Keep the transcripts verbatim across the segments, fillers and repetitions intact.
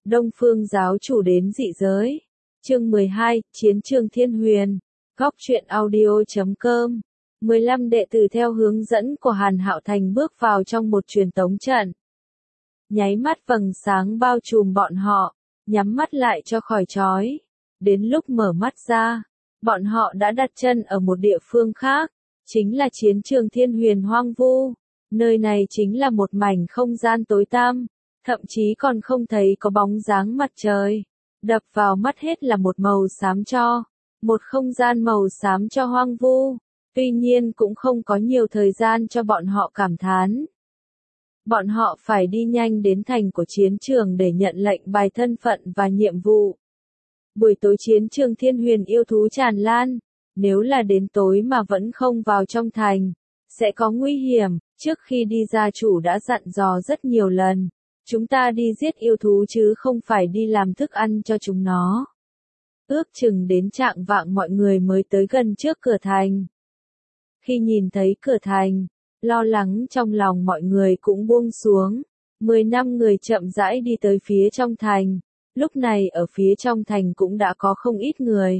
Đông Phương giáo chủ đến dị giới. Chương mười hai, Chiến trường Thiên Huyền. Góc truyện audio chấm com. mười lăm đệ tử theo hướng dẫn của Hàn Hạo Thành bước vào trong một truyền tống trận. Nháy mắt vầng sáng bao trùm bọn họ, nhắm mắt lại cho khỏi chói. Đến lúc mở mắt ra, bọn họ đã đặt chân ở một địa phương khác, chính là chiến trường Thiên Huyền hoang vu. Nơi này chính là một mảnh không gian tối tăm, thậm chí còn không thấy có bóng dáng mặt trời. Đập vào mắt hết là một màu xám cho, một không gian màu xám cho hoang vu. Tuy nhiên cũng không có nhiều thời gian cho bọn họ cảm thán. Bọn họ phải đi nhanh đến thành của chiến trường để nhận lệnh bài thân phận và nhiệm vụ. Buổi tối chiến trường Thiên Huyền yêu thú tràn lan, nếu là đến tối mà vẫn không vào trong thành, sẽ có nguy hiểm. Trước khi đi gia chủ đã dặn dò rất nhiều lần, chúng ta đi giết yêu thú chứ không phải đi làm thức ăn cho chúng nó. Ước chừng đến trạng vạng mọi người mới tới gần trước cửa thành. Khi nhìn thấy cửa thành, lo lắng trong lòng mọi người cũng buông xuống. Mười năm người chậm rãi đi tới phía trong thành. Lúc này ở phía trong thành cũng đã có không ít người.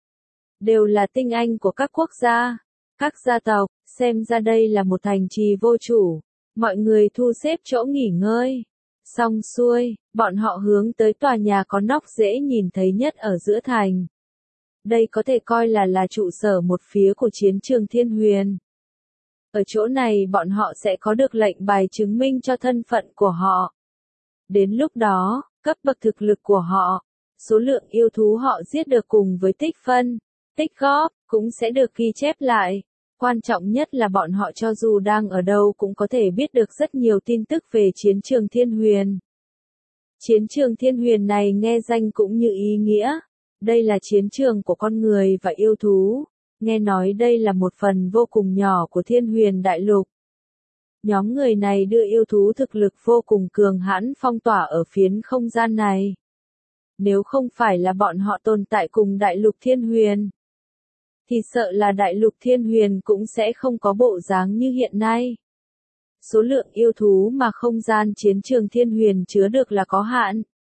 Đều là tinh anh của các quốc gia, các gia tộc, xem ra đây là một thành trì vô chủ. Mọi người thu xếp chỗ nghỉ ngơi. Xong xuôi, bọn họ hướng tới tòa nhà có nóc dễ nhìn thấy nhất ở giữa thành. Đây có thể coi là là trụ sở một phía của chiến trường Thiên Huyền. Ở chỗ này bọn họ sẽ có được lệnh bài chứng minh cho thân phận của họ. Đến lúc đó, cấp bậc thực lực của họ, số lượng yêu thú họ giết được cùng với tích phân, tích góp, cũng sẽ được ghi chép lại. Quan trọng nhất là bọn họ cho dù đang ở đâu cũng có thể biết được rất nhiều tin tức về chiến trường Thiên Huyền. Chiến trường Thiên Huyền này nghe danh cũng như ý nghĩa. Đây là chiến trường của con người và yêu thú. Nghe nói đây là một phần vô cùng nhỏ của Thiên Huyền Đại Lục. Nhóm người này đưa yêu thú thực lực vô cùng cường hãn phong tỏa ở phiến không gian này. Nếu không phải là bọn họ tồn tại cùng Đại Lục Thiên Huyền, thì sợ là Đại Lục Thiên Huyền cũng sẽ không có bộ dáng như hiện nay. Số lượng yêu thú mà không gian chiến trường Thiên Huyền chứa được là có hạn.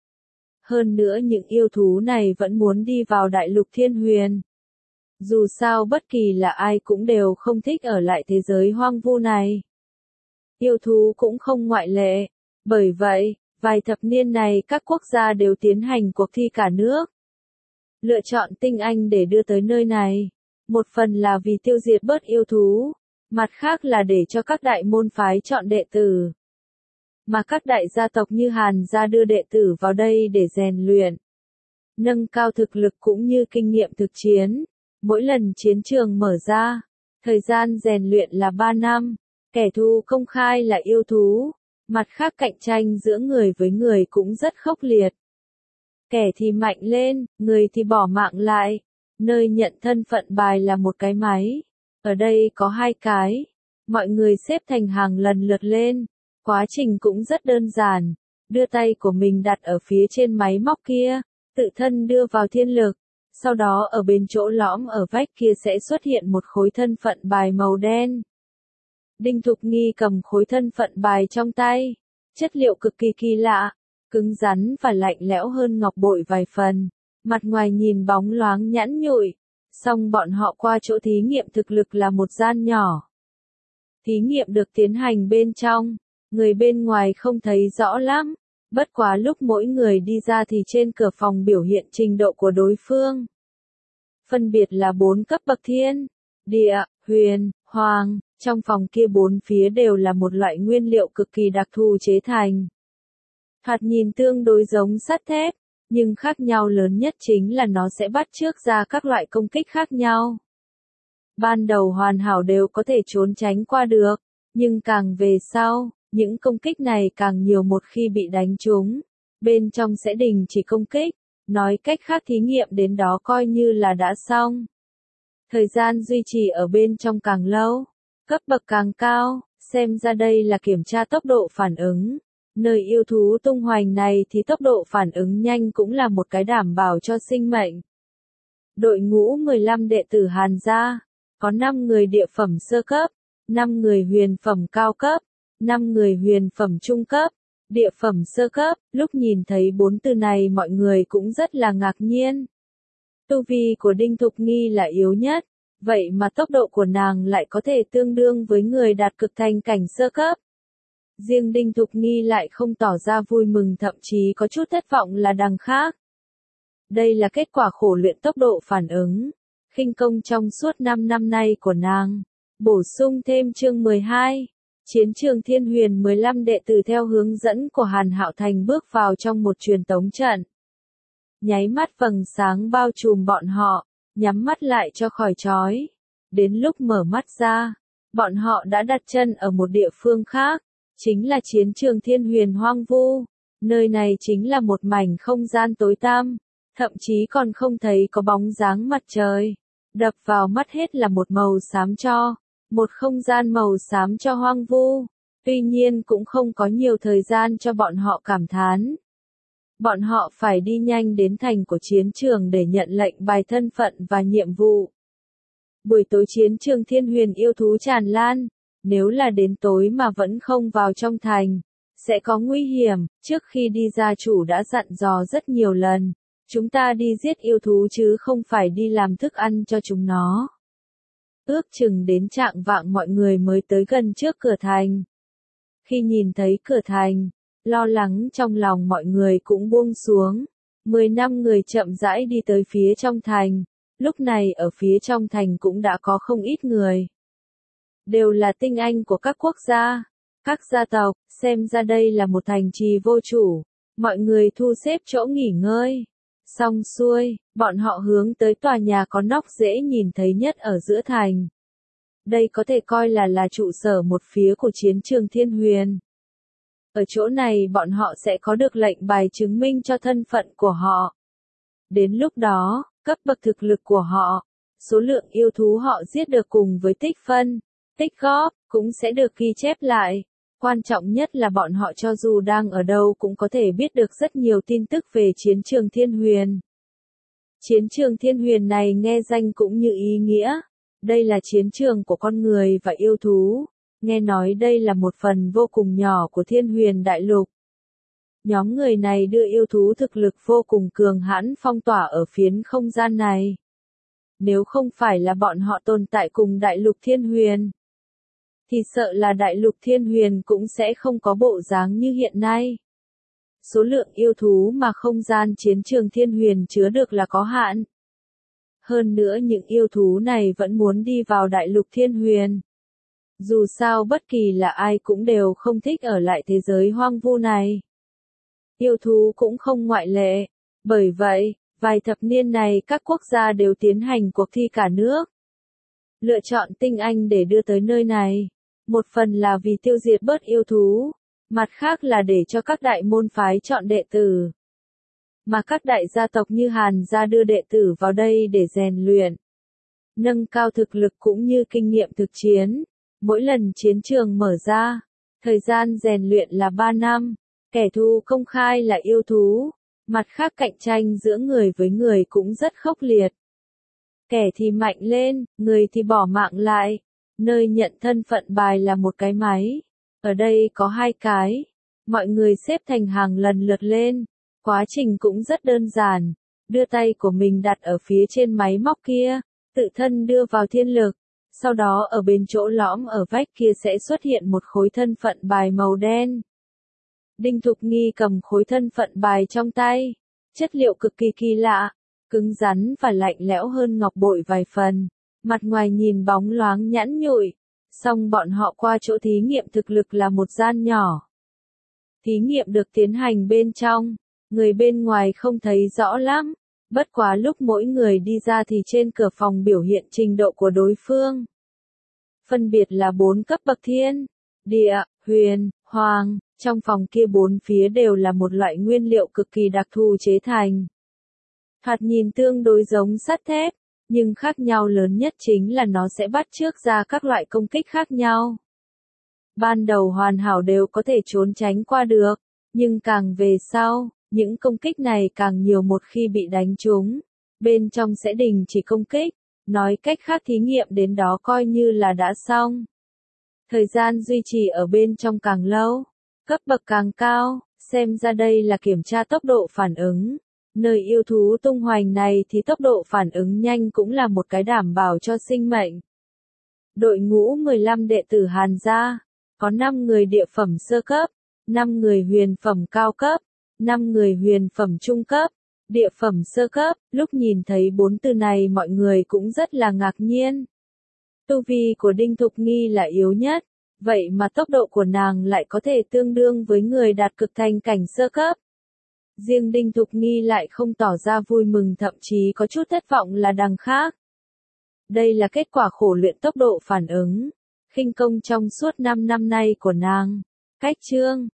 Hơn nữa những yêu thú này vẫn muốn đi vào Đại Lục Thiên Huyền. Dù sao bất kỳ là ai cũng đều không thích ở lại thế giới hoang vu này. Yêu thú cũng không ngoại lệ. Bởi vậy, vài thập niên này các quốc gia đều tiến hành cuộc thi cả nước. Lựa chọn tinh anh để đưa tới nơi này. Một phần là vì tiêu diệt bớt yêu thú, mặt khác là để cho các đại môn phái chọn đệ tử. Mà các đại gia tộc như Hàn gia đưa đệ tử vào đây để rèn luyện, nâng cao thực lực cũng như kinh nghiệm thực chiến. Mỗi lần chiến trường mở ra, thời gian rèn luyện là ba năm, kẻ thù công khai là yêu thú, mặt khác cạnh tranh giữa người với người cũng rất khốc liệt. Kẻ thì mạnh lên, người thì bỏ mạng lại. Nơi nhận thân phận bài là một cái máy. Ở đây có hai cái. Mọi người xếp thành hàng lần lượt lên. Quá trình cũng rất đơn giản. Đưa tay của mình đặt ở phía trên máy móc kia. Tự thân đưa vào thiên lực. Sau đó ở bên chỗ lõm ở vách kia sẽ xuất hiện một khối thân phận bài màu đen. Đinh Thục Nghi cầm khối thân phận bài trong tay. Chất liệu cực kỳ kỳ lạ. Cứng rắn và lạnh lẽo hơn ngọc bội vài phần. Mặt ngoài nhìn bóng loáng nhẵn nhụi, xong bọn họ qua chỗ thí nghiệm thực lực là một gian nhỏ. Thí nghiệm được tiến hành bên trong, người bên ngoài không thấy rõ lắm, bất quá lúc mỗi người đi ra thì trên cửa phòng biểu hiện trình độ của đối phương. Phân biệt là bốn cấp bậc thiên, địa, huyền, hoàng, trong phòng kia bốn phía đều là một loại nguyên liệu cực kỳ đặc thù chế thành. Thoạt nhìn tương đối giống sắt thép. Nhưng khác nhau lớn nhất chính là nó sẽ bắt chước ra các loại công kích khác nhau. Ban đầu hoàn hảo đều có thể trốn tránh qua được, nhưng càng về sau, những công kích này càng nhiều một khi bị đánh trúng, bên trong sẽ đình chỉ công kích, nói cách khác thí nghiệm đến đó coi như là đã xong. Thời gian duy trì ở bên trong càng lâu, cấp bậc càng cao, xem ra đây là kiểm tra tốc độ phản ứng. Nơi yêu thú tung hoành này thì tốc độ phản ứng nhanh cũng là một cái đảm bảo cho sinh mệnh. Đội ngũ mười lăm đệ tử Hàn gia, có năm người địa phẩm sơ cấp, năm người huyền phẩm cao cấp, năm người huyền phẩm trung cấp, Địa phẩm sơ cấp, lúc nhìn thấy bốn từ này mọi người cũng rất là ngạc nhiên. Tu vi của Đinh Thục Nghi là yếu nhất, vậy mà tốc độ của nàng lại có thể tương đương với người đạt cực thành cảnh sơ cấp. Riêng Đinh Thục Nghi lại không tỏ ra vui mừng, thậm chí có chút thất vọng là đằng khác. Đây là kết quả khổ luyện tốc độ phản ứng, khinh công trong suốt năm năm nay của nàng. Bổ sung thêm chương mười hai, Chiến trường Thiên Huyền, mười lăm đệ tử theo hướng dẫn của Hàn Hạo Thành bước vào trong một truyền tống trận. Nháy mắt vầng sáng bao trùm bọn họ, nhắm mắt lại cho khỏi chói. Đến lúc mở mắt ra, bọn họ đã đặt chân ở một địa phương khác, chính là chiến trường Thiên Huyền hoang vu. Nơi này chính là một mảnh không gian tối tăm, thậm chí còn không thấy có bóng dáng mặt trời. Đập vào mắt hết là một màu xám cho, một không gian màu xám cho hoang vu. Tuy nhiên cũng không có nhiều thời gian cho bọn họ cảm thán. Bọn họ phải đi nhanh đến thành của chiến trường để nhận lệnh bài thân phận và nhiệm vụ. Buổi tối chiến trường Thiên Huyền yêu thú tràn lan, nếu là đến tối mà vẫn không vào trong thành, sẽ có nguy hiểm. Trước khi đi gia chủ đã dặn dò rất nhiều lần, chúng ta đi giết yêu thú chứ không phải đi làm thức ăn cho chúng nó. Ước chừng đến trạng vạng mọi người mới tới gần trước cửa thành. Khi nhìn thấy cửa thành, lo lắng trong lòng mọi người cũng buông xuống. Mười năm người chậm rãi đi tới phía trong thành. Lúc này ở phía trong thành cũng đã có không ít người. Đều là tinh anh của các quốc gia, các gia tộc, xem ra đây là một thành trì vô chủ. Mọi người thu xếp chỗ nghỉ ngơi. Xong xuôi, bọn họ hướng tới tòa nhà có nóc dễ nhìn thấy nhất ở giữa thành. Đây có thể coi là là trụ sở một phía của chiến trường Thiên Huyền. Ở chỗ này bọn họ sẽ có được lệnh bài chứng minh cho thân phận của họ. Đến lúc đó, cấp bậc thực lực của họ, số lượng yêu thú họ giết được cùng với tích phân, tích góp, cũng sẽ được ghi chép lại. Quan trọng nhất là bọn họ cho dù đang ở đâu cũng có thể biết được rất nhiều tin tức về chiến trường Thiên Huyền. Chiến trường Thiên Huyền này nghe danh cũng như ý nghĩa. Đây là chiến trường của con người và yêu thú. Nghe nói đây là một phần vô cùng nhỏ của Thiên Huyền Đại Lục. Nhóm người này đưa yêu thú thực lực vô cùng cường hãn phong tỏa ở phiến không gian này. Nếu không phải là bọn họ tồn tại cùng Đại Lục Thiên Huyền, thì sợ là Đại Lục Thiên Huyền cũng sẽ không có bộ dáng như hiện nay. Số lượng yêu thú mà không gian chiến trường Thiên Huyền chứa được là có hạn. Hơn nữa những yêu thú này vẫn muốn đi vào Đại Lục Thiên Huyền. Dù sao bất kỳ là ai cũng đều không thích ở lại thế giới hoang vu này. Yêu thú cũng không ngoại lệ. Bởi vậy, vài thập niên này các quốc gia đều tiến hành cuộc thi cả nước. Lựa chọn tinh anh để đưa tới nơi này. Một phần là vì tiêu diệt bớt yêu thú. Mặt khác là để cho các đại môn phái chọn đệ tử. Mà các đại gia tộc như Hàn gia đưa đệ tử vào đây để rèn luyện. Nâng cao thực lực cũng như kinh nghiệm thực chiến. Mỗi lần chiến trường mở ra, thời gian rèn luyện là ba năm, kẻ thù công khai là yêu thú, mặt khác cạnh tranh giữa người với người cũng rất khốc liệt. Kẻ thì mạnh lên, người thì bỏ mạng lại, nơi nhận thân phận bài là một cái máy, ở đây có hai cái, mọi người xếp thành hàng lần lượt lên, quá trình cũng rất đơn giản, đưa tay của mình đặt ở phía trên máy móc kia, tự thân đưa vào thiên lực. Sau đó ở bên chỗ lõm ở vách kia sẽ xuất hiện một khối thân phận bài màu đen. Đinh Thục Nghi cầm khối thân phận bài trong tay. Chất liệu cực kỳ kỳ lạ, cứng rắn và lạnh lẽo hơn ngọc bội vài phần. Mặt ngoài nhìn bóng loáng nhẵn nhụi. Xong bọn họ qua chỗ thí nghiệm thực lực là một gian nhỏ. Thí nghiệm được tiến hành bên trong. Người bên ngoài không thấy rõ lắm. Bất quá lúc mỗi người đi ra thì trên cửa phòng biểu hiện trình độ của đối phương. Phân biệt là bốn cấp bậc thiên, địa, huyền, hoàng, trong phòng kia bốn phía đều là một loại nguyên liệu cực kỳ đặc thù chế thành. Thoạt nhìn tương đối giống sắt thép, nhưng khác nhau lớn nhất chính là nó sẽ bắt chước ra các loại công kích khác nhau. Ban đầu hoàn hảo đều có thể trốn tránh qua được, nhưng càng về sau, những công kích này càng nhiều một khi bị đánh trúng, bên trong sẽ đình chỉ công kích, nói cách khác thí nghiệm đến đó coi như là đã xong. Thời gian duy trì ở bên trong càng lâu, Cấp bậc càng cao, xem ra đây là kiểm tra tốc độ phản ứng. Nơi yêu thú tung hoành này thì tốc độ phản ứng nhanh cũng là một cái đảm bảo cho sinh mệnh. Đội ngũ mười lăm đệ tử Hàn gia, có năm người địa phẩm sơ cấp, năm người huyền phẩm cao cấp, năm người huyền phẩm trung cấp, địa phẩm sơ cấp. Lúc nhìn thấy bốn từ này mọi người cũng rất là ngạc nhiên. Tu vi của Đinh Thục Nghi là yếu nhất, vậy mà tốc độ của nàng lại có thể tương đương với người đạt cực thành cảnh sơ cấp. Riêng Đinh Thục Nghi lại không tỏ ra vui mừng, thậm chí có chút thất vọng là đằng khác. Đây là kết quả khổ luyện tốc độ phản ứng, khinh công trong suốt năm năm nay của nàng. Cách chương